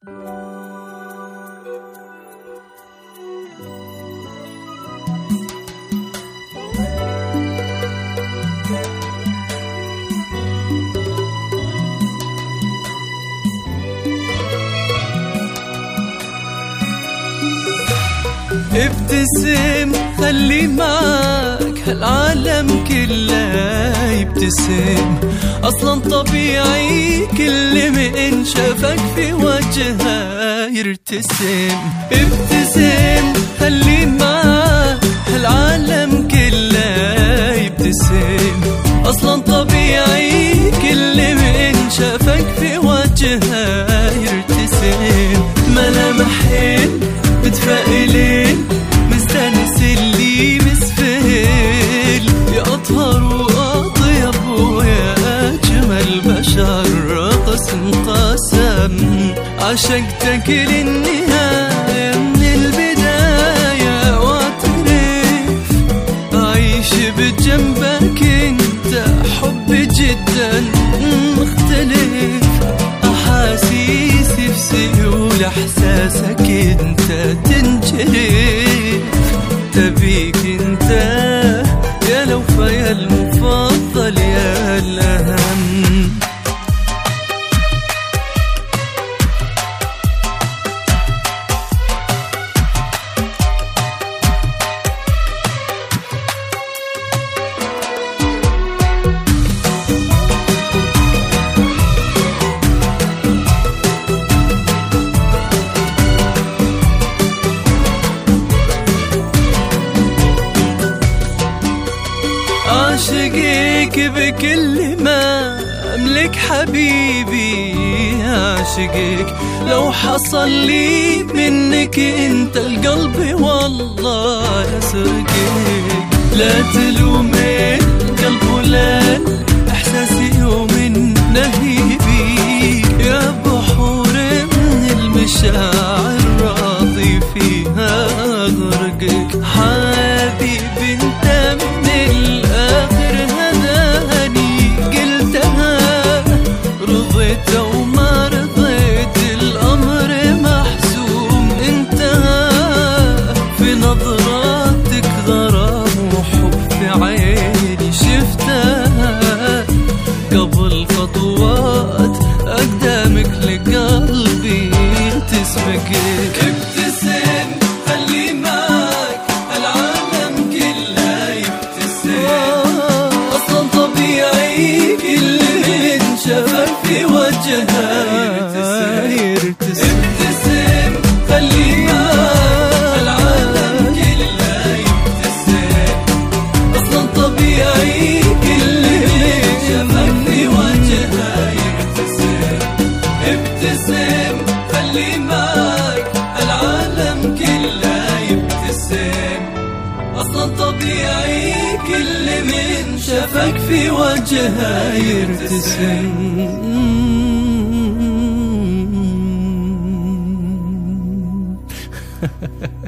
ابتسم خلي معك هالعالم كله يبتسم، أصلا طبيعي كل من شافك في وجهه يرتسم. ابتسم خلي معك هالعالم كله يبتسم، أصلا طبيعي كل من شافك في وجهه يرتسم. ملامحين متفائلين مستانس اللي مسفل، يا أطهر وأطيب ويا أجمل بشر قسم قسم. عشقتك للنهاية من البداية واعترف، أعيش بجنبك انت حب جدا مختلف. أحاسيسي في سيول إحساسك انت تنجرف، تبيك انت يا لوفا يا المفضل يا الأهم. عاشقك بكل ما أملك حبيبي، عاشقك لو حصل لي منك انت القلب والله يسرقك. لا تلومين قلب ولا إحساسي ومن نهيبي، يا بحور من المشاعر راضي فيها أغرقك. حبيبي انت من الآخر هداني قلتها، رضيت وما رضيت الأمر محسوم انتهى. في نظراتك غرام وحب في عيني شفتها، قبل خطوات أقدامك لقلبي تسبقك. ابتسم خلي معك العالم كله يبتسم، أصلا طبيعي كل من شافك في وجهه يرتسم. ابتسم خلي معك العالم كله يبتسم، أصلا طبيعي كل من شافك في وجهه يرتسم. ابتسم خلي معك العالم كله يبتسم، أصلا طبيعي كل من شافك في وجهه يرتسم.